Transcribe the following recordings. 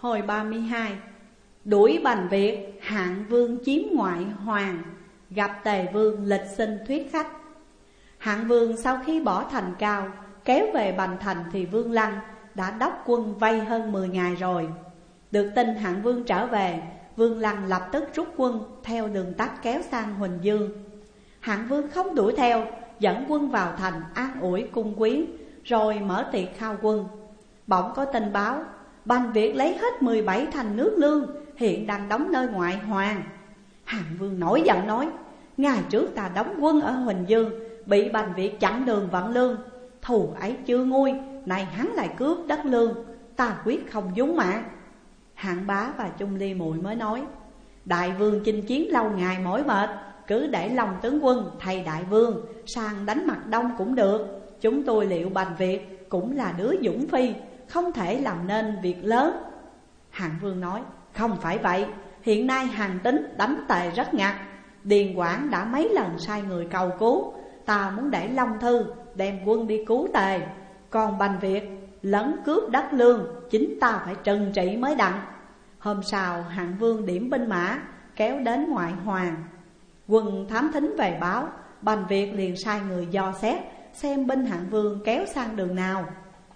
Hồi 32. Đuổi Bành Việt, Hạng Vương chiếm ngoại hoàng, gặp Tề Vương lịch xin thuyết khách. Hạng Vương sau khi bỏ thành Cao, kéo về Bành Thành thì Vương Lăng đã đốc quân vây hơn 10 ngày rồi. Được tin Hạng Vương trở về, Vương Lăng lập tức rút quân theo đường tắt kéo sang Huỳnh Dương. Hạng Vương không đuổi theo, dẫn quân vào thành an ủi cung quyến, rồi mở tiệc khao quân. Bỗng có tin báo Bành Việt lấy hết 17 thành nước lương, hiện đang đóng nơi ngoại hoàng. Hạng Vương nổi giận nói: ngày trước ta đóng quân ở Huỳnh Dương, bị Bành Việt chặn đường vận lương, thù ấy chưa nguôi, nay hắn lại cướp đất lương, ta quyết không vung mạng. Hạng Bá và Chung Ly Muội mới nói: đại vương chinh chiến lâu ngày mỏi mệt, cứ để Long tướng quân thay đại vương sang đánh mặt Đông cũng được. Chúng tôi liệu Bành Việt cũng là đứa dũng phi, không thể làm nên việc lớn. Hạng Vương nói: không phải vậy, hiện nay Hàn Tín đánh Tề rất ngặt, Điền Quảng đã mấy lần sai người cầu cứu, ta muốn để Long Thư đem quân đi cứu Tề. Còn Bành Việt lấn cướp đất lương, chính ta phải trừng trị mới đặng. Hôm sau Hạng Vương điểm binh mã kéo đến ngoại hoàng. Quân thám thính về báo, Bành Việt liền sai người dò xét xem binh Hạng Vương kéo sang đường nào.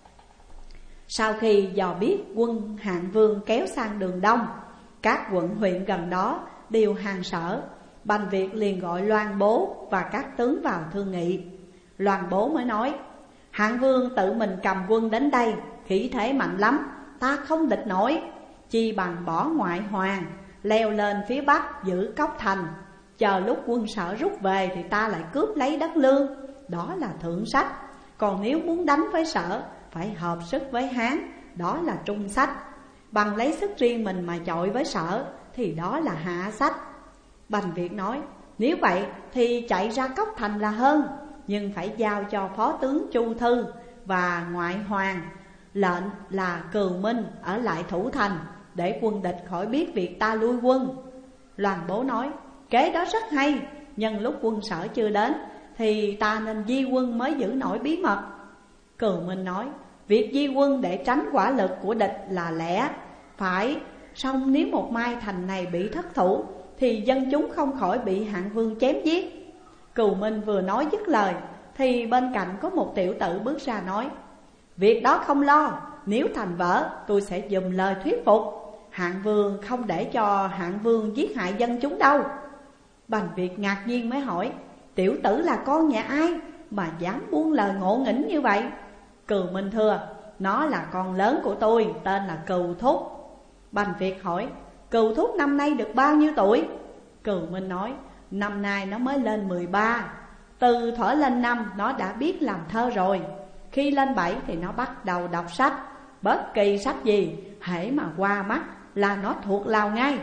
Sau khi dò biết quân Hạng Vương kéo sang đường Đông, các quận huyện gần đó đều hàng sở, Bành Việt liền gọi Loan Bố và các tướng vào thương nghị. Loan Bố mới nói: Hạng Vương tự mình cầm quân đến đây, khí thế mạnh lắm, ta không địch nổi. Chi bằng bỏ ngoại hoàng, leo lên phía Bắc giữ Cốc Thành, chờ lúc quân Sở rút về thì ta lại cướp lấy đất lương. Đó là thượng sách. Còn nếu muốn đánh với Sở, phải hợp sức với Hán, đó là trung sách. Bằng lấy sức riêng mình mà chọi với Sở thì đó là hạ sách. Bành Việt nói: nếu vậy thì chạy ra Cốc Thành là hơn, nhưng phải giao cho phó tướng Chu Thư và ngoại hoàng lệnh là Cừu Minh ở lại thủ thành, để quân địch khỏi biết việc ta lui quân. Loan Bố nói: kế đó rất hay, nhân lúc quân Sở chưa đến thì ta nên di quân mới giữ nổi bí mật. Cừu Minh nói: việc di quân để tránh quả lực của địch là lẽ phải, song nếu một mai thành này bị thất thủ thì dân chúng không khỏi bị Hạng Vương chém giết. Cừu Minh vừa nói dứt lời thì bên cạnh có một tiểu tử bước ra nói: việc đó không lo, nếu thành vỡ tôi sẽ dùng lời thuyết phục. Hạng Vương không để cho Hạng Vương giết hại dân chúng đâu. Bành Việt ngạc nhiên mới hỏi: tiểu tử là con nhà ai mà dám buông lời ngộ nghĩnh như vậy? Cừu Minh thưa: nó là con lớn của tôi, tên là Cừu Thúc. Bành Việt hỏi: Cừu Thúc năm nay được bao nhiêu tuổi? Cừu Minh nói: năm nay nó mới lên 13. Từ thuở lên 5 nó đã biết làm thơ rồi. Khi lên 7 thì nó bắt đầu đọc sách. Bất kỳ sách gì hễ mà qua mắt là nó thuộc lòng ngay.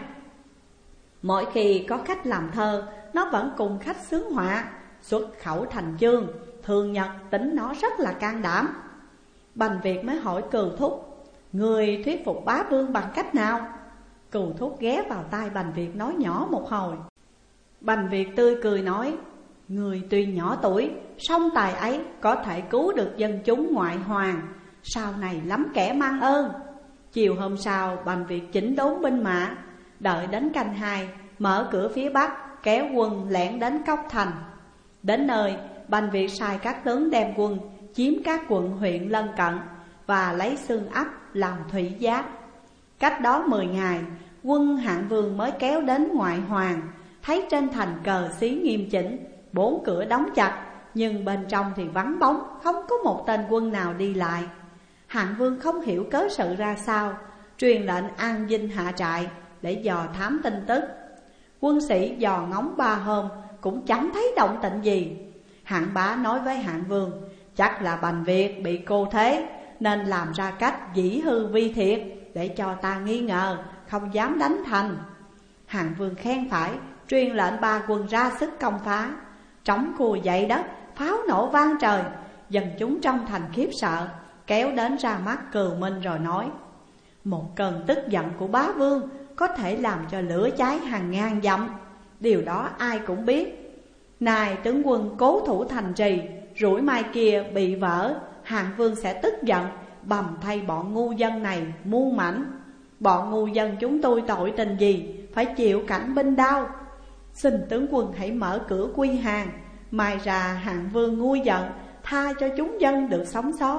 Mỗi khi có khách làm thơ, nó vẫn cùng khách xướng họa, xuất khẩu thành chương. Thường nhật tính nó rất là can đảm. Bành Việt mới hỏi Cừu Thúc: người thuyết phục bá vương bằng cách nào? Cừu Thúc ghé vào tai Bành Việt nói nhỏ một hồi. Bành Việt tươi cười nói: người tuy nhỏ tuổi, song tài ấy có thể cứu được dân chúng ngoại hoàng, sau này lắm kẻ mang ơn. Chiều hôm sau Bành Việt chỉnh đốn binh mã, đợi đến canh 2 mở cửa phía Bắc, kéo quân lẻn đến Cốc Thành. Đến nơi, Bành Việt sai các tướng đem quân chiếm các quận huyện lân cận và lấy Xương Ấp làm thủy giáp. Cách đó 10 ngày, quân Hạng Vương mới kéo đến ngoại hoàng, thấy trên thành cờ xí nghiêm chỉnh, 4 cửa đóng chặt, nhưng bên trong thì vắng bóng, không có một tên quân nào đi lại. Hạng Vương không hiểu cớ sự ra sao, truyền lệnh an dinh hạ trại để dò thám tin tức. Quân sĩ dò ngóng 3 hôm cũng chẳng thấy động tĩnh gì. Hạng Bá nói với Hạng Vương: chắc là Bành Việt bị cô thế, nên làm ra cách dĩ hư vi thiệt, để cho ta nghi ngờ, không dám đánh thành. Hạng Vương khen phải, truyền lệnh 3 quân ra sức công phá. Trống cùi dậy đất, pháo nổ vang trời, dân chúng trong thành khiếp sợ, kéo đến ra mắt Cừu Minh rồi nói: một cơn tức giận của bá vương có thể làm cho lửa cháy hàng ngàn dặm, điều đó ai cũng biết. Này tướng quân cố thủ thành trì, rủi mai kia bị vỡ, Hạng Vương sẽ tức giận, bầm thay bọn ngu dân này muôn mảnh. Bọn ngu dân chúng tôi tội tình gì phải chịu cảnh binh đao? Xin tướng quân hãy mở cửa quy hàng, mai ra Hạng Vương nguôi giận, tha cho chúng dân được sống sót.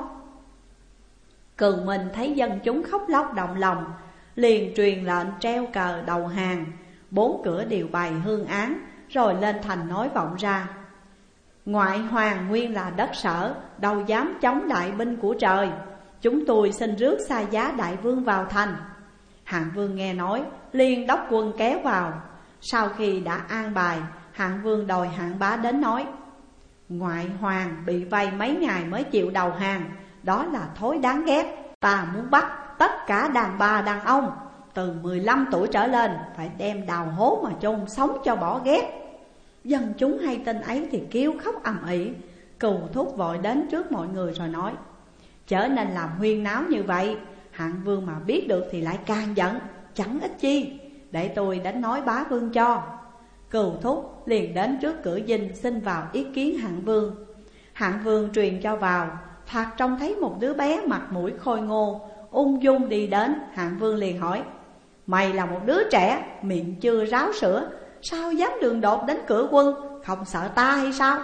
Cừ Minh thấy dân chúng khóc lóc động lòng, liền truyền lệnh treo cờ đầu hàng. 4 cửa đều bày hương án, rồi lên thành nói vọng ra: ngoại hoàng nguyên là đất sở, đâu dám chống đại binh của trời. Chúng tôi xin rước xa giá đại vương vào thành. Hạng Vương nghe nói, liền đốc quân kéo vào. Sau khi đã an bài, Hạng Vương đòi Hạng Bá đến nói: ngoại hoàng bị vây mấy ngày mới chịu đầu hàng, đó là thói đáng ghét. Ta muốn bắt tất cả đàn bà đàn ông từ 15 tuổi trở lên phải đem đào hố mà chôn sống cho bỏ ghét. Dân chúng hay tin ấy thì kêu khóc ầm ĩ. Cừu Thúc vội đến trước mọi người rồi nói: chớ nên làm huyên náo như vậy. Hạng Vương mà biết được thì lại càng giận, chẳng ích chi. Để tôi đến nói bá vương cho. Cừu Thúc liền đến trước cửa dinh xin vào ý kiến Hạng Vương. Hạng Vương truyền cho vào. Thoạt trông thấy một đứa bé mặt mũi khôi ngô, ung dung đi đến. Hạng Vương liền hỏi: mày là một đứa trẻ, miệng chưa ráo sữa, sao dám đường đột đến cửa quân, không sợ ta hay sao?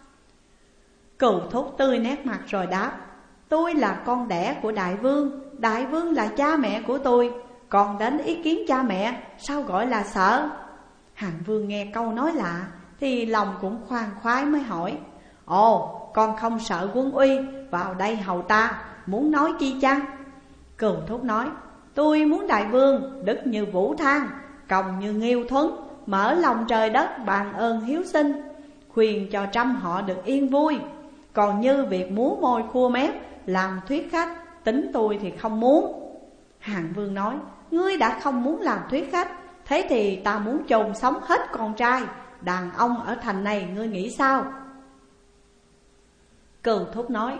Cừu Thúc tươi nét mặt rồi đáp: tôi là con đẻ của đại vương, đại vương là cha mẹ của tôi, còn đến ý kiến cha mẹ, sao gọi là sợ? Hạng Vương nghe câu nói lạ thì lòng cũng khoan khoái mới hỏi: ồ, con không sợ quân uy, vào đây hầu ta, muốn nói chi chăng? Cừu Thúc nói: tôi muốn đại vương đức như vũ thang, còng như nghiêu thuấn, mở lòng trời đất bàn ơn hiếu sinh, khuyên cho trăm họ được yên vui. Còn như việc múa môi khua mép làm thuyết khách, tính tôi thì không muốn. Hạng Vương nói: ngươi đã không muốn làm thuyết khách, thế thì ta muốn chôn sống hết con trai đàn ông ở thành này, ngươi nghĩ sao? Cừu Thúc nói: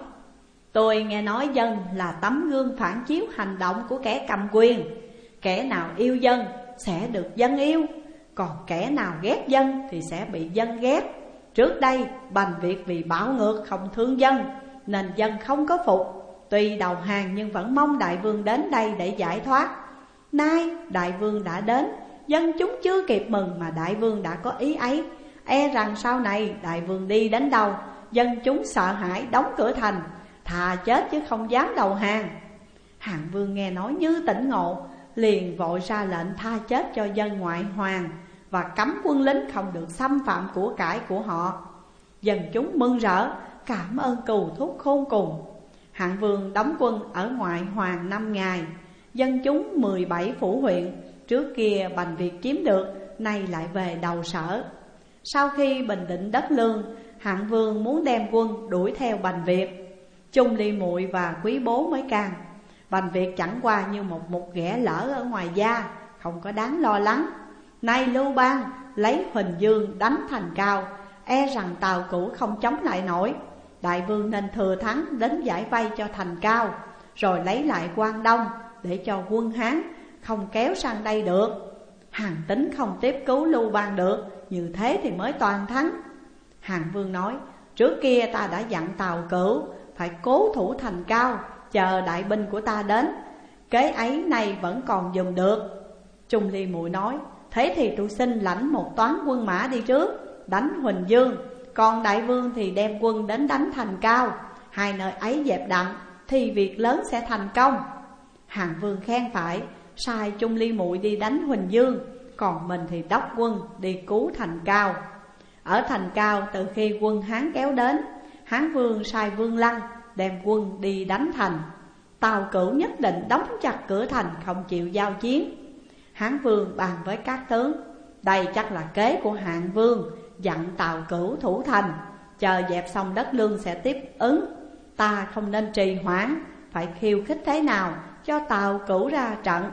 tôi nghe nói dân là tấm gương phản chiếu hành động của kẻ cầm quyền. Kẻ nào yêu dân sẽ được dân yêu, còn kẻ nào ghét dân thì sẽ bị dân ghét. Trước đây Bành Việt vì bạo ngược không thương dân, nên dân không có phục. Tuy đầu hàng nhưng vẫn mong đại vương đến đây để giải thoát. Nay đại vương đã đến, dân chúng chưa kịp mừng mà đại vương đã có ý ấy. E rằng sau này đại vương đi đến đâu, dân chúng sợ hãi đóng cửa thành, thà chết chứ không dám đầu hàng. Hạng Vương nghe nói như tỉnh ngộ, liền vội ra lệnh tha chết cho dân ngoại hoàng, và cấm quân lính không được xâm phạm của cải của họ. Dân chúng mừng rỡ, cảm ơn Cừu Thúc khôn cùng. Hạng Vương đóng quân ở ngoại hoàng 5 ngày. Dân chúng 17 phủ huyện trước kia Bành Việt chiếm được, nay lại về đầu Sở. Sau khi bình định đất Lương, Hạng Vương muốn đem quân đuổi theo Bành Việt. Chung Ly Muội và Quý Bố mới can: Bành Việt chẳng qua như một mục ghẻ lỡ ở ngoài da, không có đáng lo lắng. Nay Lưu Bang lấy Huỳnh Dương đánh Thành Cao, e rằng Tào Cửu không chống lại nổi. Đại vương nên thừa thắng đến giải vây cho Thành Cao, rồi lấy lại Quan Đông, để cho quân Hán không kéo sang đây được. Hàn Tín không tiếp cứu Lưu Bang được, như thế thì mới toàn thắng. Hạng Vương nói: trước kia ta đã dặn Tào Cửu phải cố thủ Thành Cao, chờ đại binh của ta đến. Kế ấy nay vẫn còn dùng được. Chung Ly Muội nói: thế thì tôi xin lãnh một toán quân mã đi trước, đánh Huỳnh Dương, còn đại vương thì đem quân đến đánh Thành Cao. Hai nơi ấy dẹp đặng thì việc lớn sẽ thành công. Hạng Vương khen phải, sai Chung Ly Muội đi đánh Huỳnh Dương, còn mình thì đốc quân đi cứu Thành Cao. Ở Thành Cao, từ khi quân Hán kéo đến, Hán Vương sai Vương Lăng đem quân đi đánh thành. Tào Cửu nhất định đóng chặt cửa thành, không chịu giao chiến. Hán Vương bàn với các tướng: đây chắc là kế của Hạng Vương, dặn Tào Cửu thủ thành, chờ dẹp xong đất Lương sẽ tiếp ứng. Ta không nên trì hoãn, phải khiêu khích thế nào cho Tào Cửu ra trận.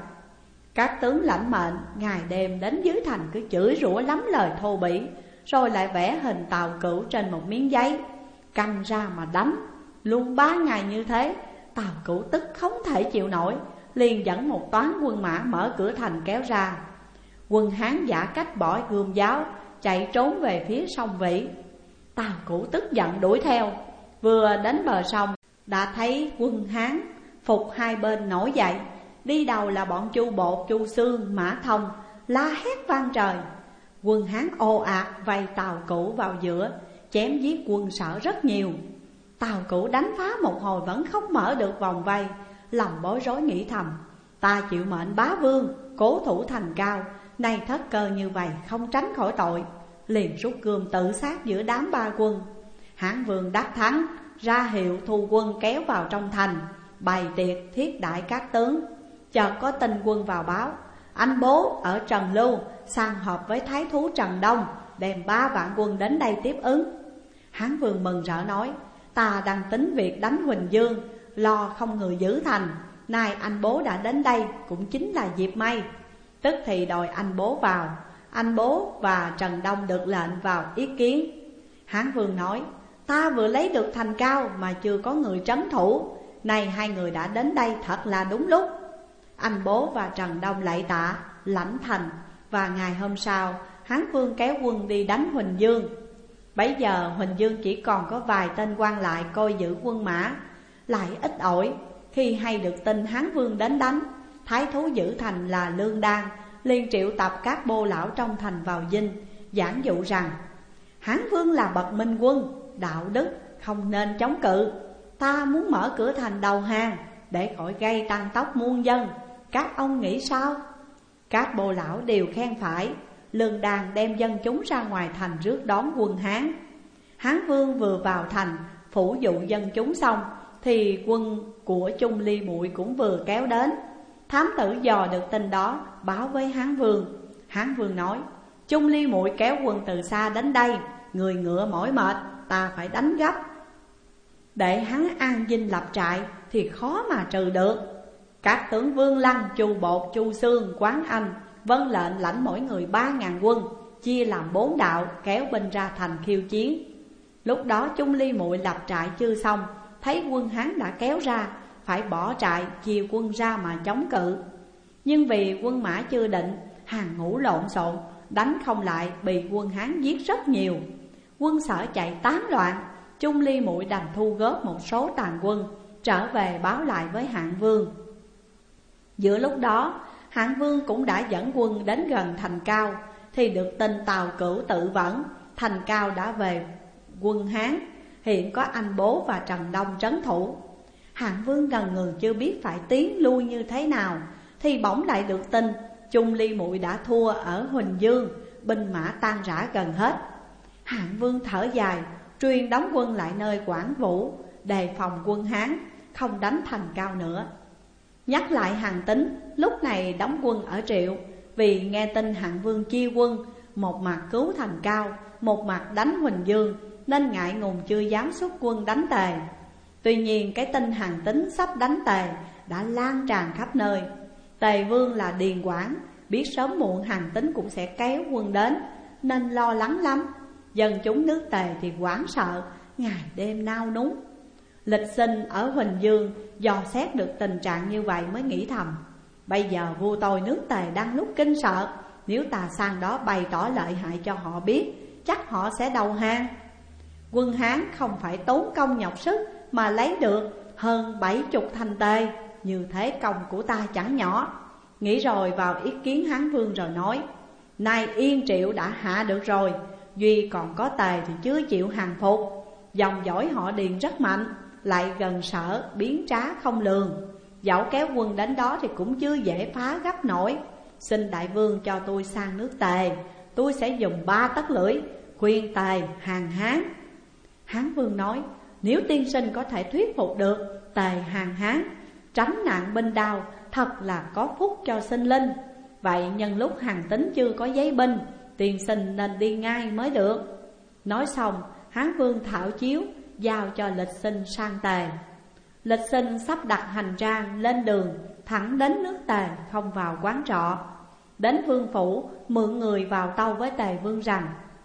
Các tướng lãnh mệnh, ngày đêm đến dưới thành cứ chửi rủa lắm lời thô bỉ, rồi lại vẽ hình Tào Cửu trên một miếng giấy, căng ra mà đánh. Luôn 3 ngày như thế, Tào Cửu tức không thể chịu nổi, liền dẫn một toán quân mã mở cửa thành kéo ra. Quân Hán giả cách bỏ gươm giáo, chạy trốn về phía sông Vĩ. Tào Cửu tức giận đuổi theo, vừa đến bờ sông đã thấy quân Hán phục hai bên nổi dậy, đi đầu là bọn Chu Bột, Chu Xương, Mã Thông, la hét vang trời. Quân Hán ồ ạt vây Tào Cửu vào giữa, chém giết quân Sở rất nhiều. Tào Cửu đánh phá một hồi vẫn không mở được vòng vây, lòng bối rối nghĩ thầm: ta chịu mệnh bá vương, cố thủ thành Cao, nay thất cơ như vậy không tránh khỏi tội. Liền rút gươm tự sát giữa đám ba quân. Hán vương đắc thắng, ra hiệu thu quân kéo vào trong thành, bày tiệc thiết đãi các tướng. Chợt có tin quân vào báo: anh bố ở Trần Lưu sang họp với thái thú Trần Đông, đem 3 vạn quân đến đây tiếp ứng. Hán vương mừng rỡ nói: ta đang tính việc đánh Huỳnh Dương, lo không người giữ thành, nay anh bố đã đến đây cũng chính là dịp may. Tức thì đòi anh bố vào. Anh bố và Trần Đông được lệnh vào ý kiến. Hán vương nói: ta vừa lấy được thành Cao mà chưa có người trấn thủ, nay 2 người đã đến đây thật là đúng lúc. Anh bố và Trần Đông lạy tạ, lãnh thành. Và ngày hôm sau, Hán vương kéo quân đi đánh Huỳnh Dương. Bấy giờ Huỳnh Dương chỉ còn có vài tên quan lại coi giữ quân mã, lại ít ỏi. Khi hay được tin Hán vương đến đánh, thái thú giữ thành là Lương Đan liền triệu tập các bô lão trong thành vào dinh, giảng dụ rằng: Hán vương là bậc minh quân, đạo đức, không nên chống cự. Ta muốn mở cửa thành đầu hàng, để khỏi gây tăng tốc muôn dân. Các ông nghĩ sao? Các bô lão đều khen phải. Lương Đan đem dân chúng ra ngoài thành rước đón quân Hán. Hán vương vừa vào thành phủ dụ dân chúng xong, thì quân của Chung Ly Muội cũng vừa kéo đến. Thám tử dò được tin đó, báo với Hán vương. Hán vương nói: Chung Ly Muội kéo quân từ xa đến đây, người ngựa mỏi mệt, ta phải đánh gấp. Để hắn an dinh lập trại thì khó mà trừ được. Các tướng Vương Lăng, Chu Bột, Chu Xương, Quán Anh vâng lệnh lãnh mỗi người 3.000 quân, chia làm 4 đạo kéo binh ra thành khiêu chiến. Lúc đó Chung Ly Muội lập trại chưa xong, thấy quân Hán đã kéo ra, phải bỏ trại chia quân ra mà chống cự. Nhưng vì quân mã chưa định, hàng ngũ lộn xộn, đánh không lại, bị quân Hán giết rất nhiều. Quân Sở chạy tán loạn. Chung Ly Muội đành thu góp một số tàn quân, trở về báo lại với Hạng Vương. Giữa lúc đó, Hạng Vương cũng đã dẫn quân đến gần thành Cao, thì được tin Tào Cửu tự vẫn, thành Cao đã về quân Hán. Hiện có anh bố và Trần Đông trấn thủ. Hạng Vương ngần ngừ chưa biết phải tiến lui như thế nào, thì bỗng lại được tin Chung Ly Muội đã thua ở Huỳnh Dương, binh mã tan rã gần hết. Hạng Vương thở dài, truyền đóng quân lại nơi Quảng Vũ, đề phòng quân Hán không đánh thành Cao nữa. Nhắc lại Hàn Tín lúc này đóng quân ở Triệu, vì nghe tin Hạng Vương chia quân, một mặt cứu thành Cao, một mặt đánh Huỳnh Dương, nên ngại ngùng chưa dám xuất quân đánh Tề. Tuy nhiên cái tin Hàn Tín sắp đánh Tề đã lan tràn khắp nơi. Tề Vương là Điền Quảng, biết sớm muộn Hàn Tín cũng sẽ kéo quân đến, nên lo lắng lắm. Dân chúng nước Tề thì hoảng sợ, ngày đêm nao núng. Lịch Sinh ở Huỳnh Dương dò xét được tình trạng như vậy mới nghĩ thầm: bây giờ vua tôi nước Tề đang lúc kinh sợ, nếu ta sang đó bày tỏ lợi hại cho họ biết, chắc họ sẽ đầu hàng. Quân Hán không phải tốn công nhọc sức mà lấy được hơn 70 thành Tề, như thế công của ta chẳng nhỏ. Nghĩ rồi vào ý kiến Hán Vương rồi nói: nay Yên Triệu đã hạ được rồi, duy còn có Tề thì chưa chịu hàng phục. Dòng dõi họ Điền rất mạnh, lại gần Sở, biến trá không lường. Dẫu kéo quân đến đó thì cũng chưa dễ phá gấp nổi. Xin đại vương cho tôi sang nước Tề, tôi sẽ dùng 3 tấc lưỡi khuyên Tề hàng Hán. Hán Vương nói: nếu tiên sinh có thể thuyết phục được Tề hàng Hán, tránh nạn binh đao, thật là có phúc cho sinh linh. Vậy nhân lúc Hàn Tín chưa có giấy binh, tiên sinh nên đi ngay mới được. Nói xong, Hán Vương thảo chiếu giao cho Lịch Sinh sang Tề. Lịch Sinh sắp đặt hành trang lên đường, thẳng đến nước Tề, không vào quán trọ. Đến vương phủ, mượn người vào tâu với Tề Vương rằng: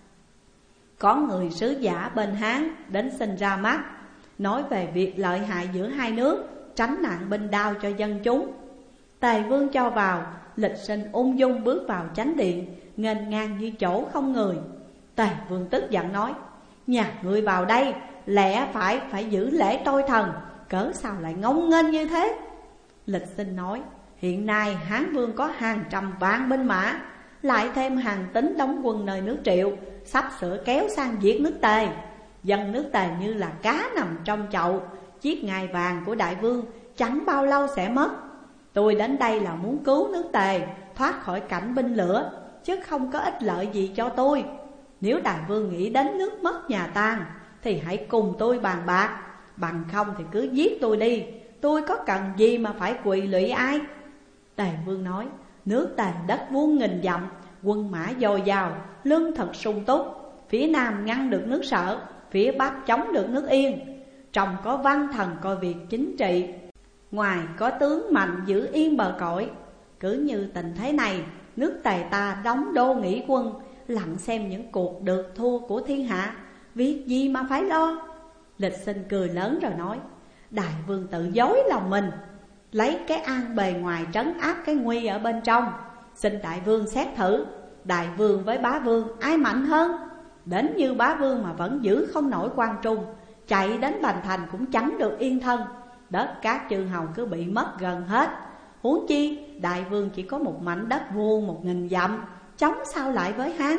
có người sứ giả bên Hán đến xin ra mắt, nói về việc lợi hại giữa hai nước, tránh nạn binh đao cho dân chúng. Tề Vương cho vào. Lịch Sinh ung dung bước vào chánh điện, nghênh ngang như chỗ không người. Tề Vương tức giận nói: nhà ngươi vào đây lẽ phải giữ lễ tôi thần, cớ sao lại ngông nghênh như thế? Lịch Sinh nói: Hiện nay Hán Vương có hàng trăm vạn binh mã, lại thêm Hàn Tín đóng quân nơi nước Triệu, sắp sửa kéo sang diệt nước Tề. Dân nước Tề như là cá nằm trong chậu, chiếc ngai vàng của đại vương chẳng bao lâu sẽ mất. Tôi đến đây là muốn cứu nước Tề thoát khỏi cảnh binh lửa, chứ không có ích lợi gì cho tôi. Nếu đại vương nghĩ đến nước mất nhà tan thì hãy cùng tôi bàn bạc, bằng không thì cứ giết tôi đi, tôi có cần gì mà phải quỳ lụy ai. Tề vương nói, nước Tề đất vuông nghìn dặm, quân mã dồi dào, lương thực sung túc. Phía Nam ngăn được nước Sở, phía Bắc chống được nước Yên. Trong có văn thần coi việc chính trị, ngoài có tướng mạnh giữ yên bờ cõi. Cứ như tình thế này, nước Tề ta đóng đô nghỉ quân, lặng xem những cuộc được thua của thiên hạ, việc gì mà phải lo. Lịch Sinh cười lớn rồi nói, đại vương tự dối lòng mình, lấy cái an bề ngoài trấn áp cái nguy ở bên trong. Xin đại vương xét thử, đại vương với bá vương ai mạnh hơn? Đến như bá vương mà vẫn giữ không nổi quan trung, chạy đến Bành Thành cũng chẳng được yên thân. Đất các chư hầu cứ bị mất gần hết, huống chi đại vương chỉ có một mảnh đất vuông 1000 dặm, chống sao lại với Hán?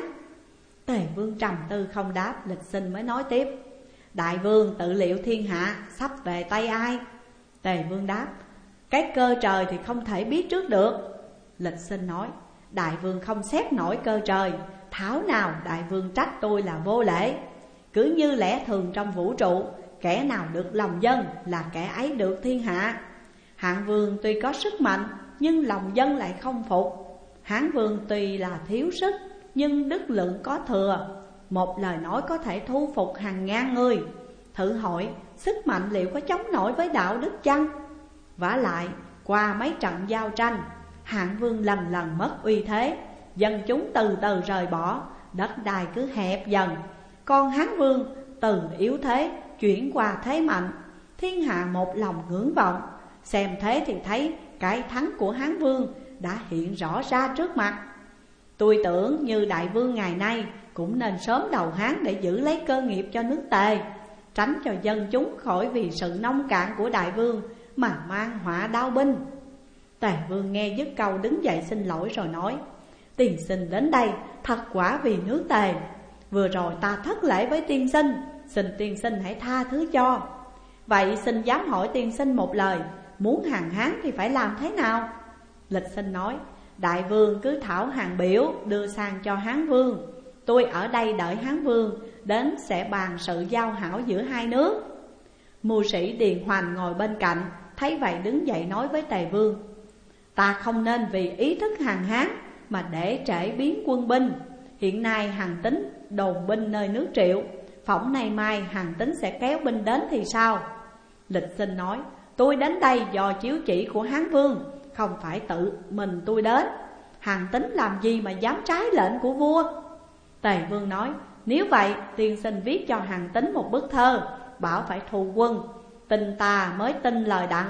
Tề vương trầm tư không đáp. Lịch Sinh mới nói tiếp, đại vương tự liệu thiên hạ sắp về tay ai? Tề vương đáp, cái cơ trời thì không thể biết trước được. Lịch Sinh nói, đại vương không xét nổi cơ trời, thảo nào đại vương trách tôi là vô lễ. Cứ như lẽ thường trong vũ trụ, kẻ nào được lòng dân là kẻ ấy được thiên hạ. Hạng vương tuy có sức mạnh, nhưng lòng dân lại không phục. Hán vương tuy là thiếu sức, nhưng đức lượng có thừa. Một lời nói có thể thu phục hàng ngàn người. Thử hỏi, sức mạnh liệu có chống nổi với đạo đức chăng? Vả lại, qua mấy trận giao tranh, Hạng vương lần lần mất uy thế, dân chúng từ từ rời bỏ, đất đai cứ hẹp dần. Còn Hán vương từ yếu thế chuyển qua thế mạnh, thiên hạ một lòng ngưỡng vọng. Xem thế thì thấy cái thắng của Hán vương đã hiện rõ ra trước mặt. Tôi tưởng như đại vương ngày nay cũng nên sớm đầu Hán để giữ lấy cơ nghiệp cho nước Tề, tránh cho dân chúng khỏi vì sự nông cạn của đại vương mà mang họa đao binh. Tề vương nghe dứt câu đứng dậy xin lỗi rồi nói, tiên sinh đến đây thật quả vì nước Tề. Vừa rồi ta thất lễ với tiên sinh, xin tiên sinh hãy tha thứ cho. Vậy xin dám hỏi tiên sinh một lời, muốn hàng Hán thì phải làm thế nào? Lịch Sinh nói, đại vương cứ thảo hàng biểu đưa sang cho Hán vương. Tôi ở đây đợi Hán vương đến sẽ bàn sự giao hảo giữa hai nước. Mưu sĩ Điền Hoành ngồi bên cạnh thấy vậy đứng dậy nói với Tề vương, ta không nên vì ý thức hàng Hán mà để trễ biến quân binh. Hiện nay Hàn Tín đồn binh nơi nước Triệu, phỏng nay mai Hàn Tín sẽ kéo binh đến thì sao? Lịch Sinh nói, tôi đến đây do chiếu chỉ của Hán vương, không phải tự mình tôi đến. Hàn Tín làm gì mà dám trái lệnh của vua? Tề vương nói, nếu vậy tiên sinh viết cho Hàn Tín một bức thơ, bảo phải thù quân, tin ta mới tin lời đặng.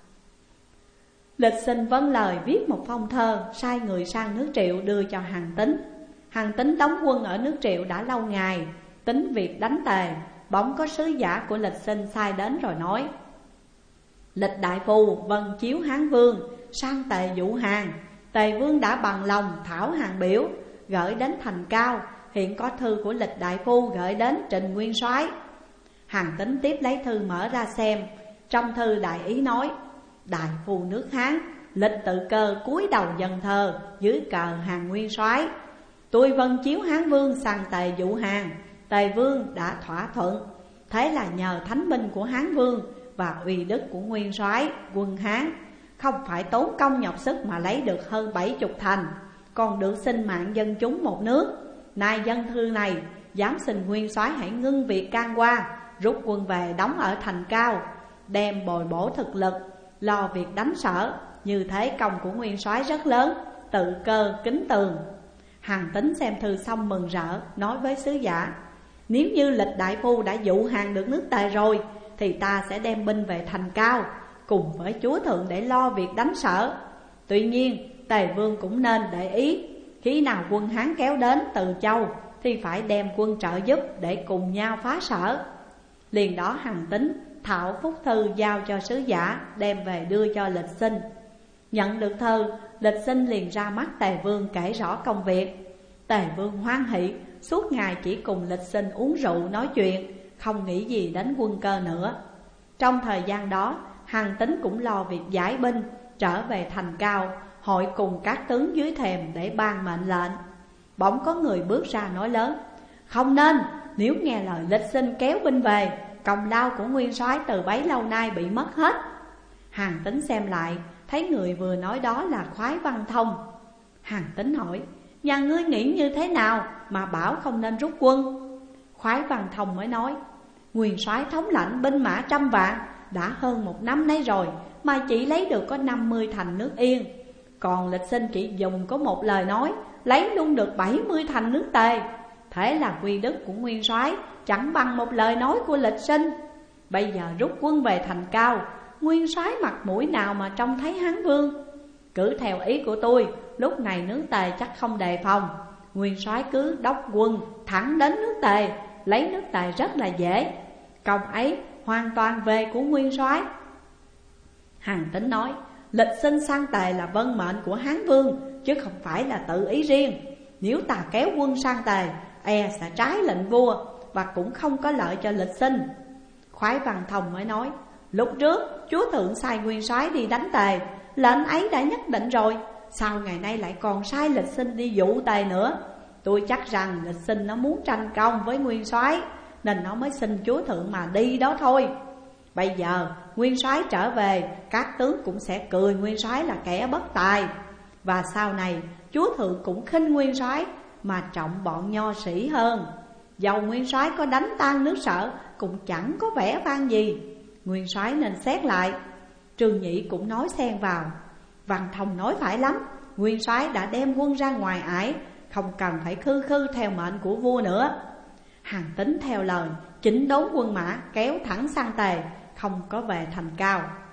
Lịch Sinh vâng lời viết một phong thơ, sai người sang nước Triệu đưa cho Hàn Tín. Hàn Tín đóng quân ở nước Triệu đã lâu ngày, tính việc đánh Tề. Bỗng có sứ giả của Lịch Sinh sai đến rồi nói, Lịch đại phu vâng chiếu Hán vương sang Tề dụ Hàn. Tề vương đã bằng lòng thảo hàng biểu gửi đến Thành Cao. Hiện có thư của Lịch đại phu gửi đến Trình Nguyên Soái. Hàn Tín tiếp lấy thư mở ra xem. Trong thư đại ý nói, đại phu nước Hán Lịch tự cơ cúi đầu dần thờ dưới cờ Hàn Nguyên Soái. Tôi vâng chiếu Hán vương sang Tề dụ Hàn. Tề vương đã thỏa thuận. Thế là nhờ thánh binh của Hán vương và uy đức của Nguyên Soái quân Hán, không phải tốn công nhọc sức mà lấy được hơn 70 thành, còn được sinh mạng dân chúng một nước. Nay dân thư này dám xin Nguyên Soái hãy ngưng việc can qua, rút quân về đóng ở Thành Cao, đem bồi bổ thực lực, lo việc đánh Sở. Như thế công của Nguyên Soái rất lớn, tự cơ kính tường. Hàn Tín xem thư xong mừng rỡ, nói với sứ giả, nếu như Lịch đại phu đã dụ Hàn được nước Tề rồi, thì ta sẽ đem binh về Thành Cao, cùng với chúa thượng để lo việc đánh Sở. Tuy nhiên Tề vương cũng nên để ý, khi nào quân Hán kéo đến từ Châu thì phải đem quân trợ giúp để cùng nhau phá Sở. Liền đó Hàn Tín thảo phúc thư giao cho sứ giả, đem về đưa cho Lịch Sinh. Nhận được thư, Lịch Sinh liền ra mắt Tề Vương kể rõ công việc. Tề Vương hoan hỷ, suốt ngày chỉ cùng Lịch Sinh uống rượu nói chuyện, không nghĩ gì đến quân cơ nữa. Trong thời gian đó, Hàn Tín cũng lo việc giải binh, trở về thành Cao, hội cùng các tướng dưới thềm để ban mệnh lệnh. Bỗng có người bước ra nói lớn: không nên, nếu nghe lời Lịch Sinh kéo binh về, công lao của nguyên soái từ bấy lâu nay bị mất hết. Hàn Tín xem lại, thấy người vừa nói đó là Khoái Văn Thông. Hàn Tín hỏi: nhà ngươi nghĩ như thế nào mà bảo không nên rút quân? Khoái Văn Thông mới nói: nguyên soái thống lãnh binh mã 100 vạn, đã hơn 1 năm nay rồi mà chỉ lấy được có 50 thành nước Yên. Còn Lịch Sinh chỉ dùng có một lời nói, lấy luôn được 70 thành nước Tề. Thế là quy đức của nguyên soái chẳng bằng một lời nói của Lịch Sinh. Bây giờ rút quân về thành Cao, nguyên soái mặt mũi nào mà trông thấy Hán Vương? Cứ theo ý của tôi, lúc này nước Tề chắc không đề phòng. Nguyên soái cứ đốc quân thẳng đến nước Tề, lấy nước Tề rất là dễ. Công ấy hoàn toàn về của nguyên soái. Hàn Tín nói: Lịch Sinh sang Tề là vân mệnh của Hán Vương, chứ không phải là tự ý riêng. Nếu ta kéo quân sang Tề, e sẽ trái lệnh vua, và cũng không có lợi cho Lịch Sinh. Khoái Văn Thông mới nói: lúc trước chúa thượng sai nguyên soái đi đánh Tề, lệnh ấy đã nhất định rồi, sao ngày nay lại còn sai Lịch Sinh đi dụ Tề nữa? Tôi chắc rằng Lịch Sinh nó muốn tranh công với nguyên soái, nên nó mới xin chúa thượng mà đi đó thôi. Bây giờ nguyên soái trở về, các tướng cũng sẽ cười nguyên soái là kẻ bất tài. Và sau này chúa thượng cũng khinh nguyên soái mà trọng bọn nho sĩ hơn. Dầu nguyên soái có đánh tan nước Sở cũng chẳng có vẻ vang gì. Nguyên soái nên xét lại. Trương Nhĩ cũng nói xen vào: Văn Thông nói phải lắm, nguyên soái đã đem quân ra ngoài ải, không cần phải khư khư theo mệnh của vua nữa. Hàn Tín theo lời chỉnh đốn quân mã, kéo thẳng sang Tề, không có về thành Cao.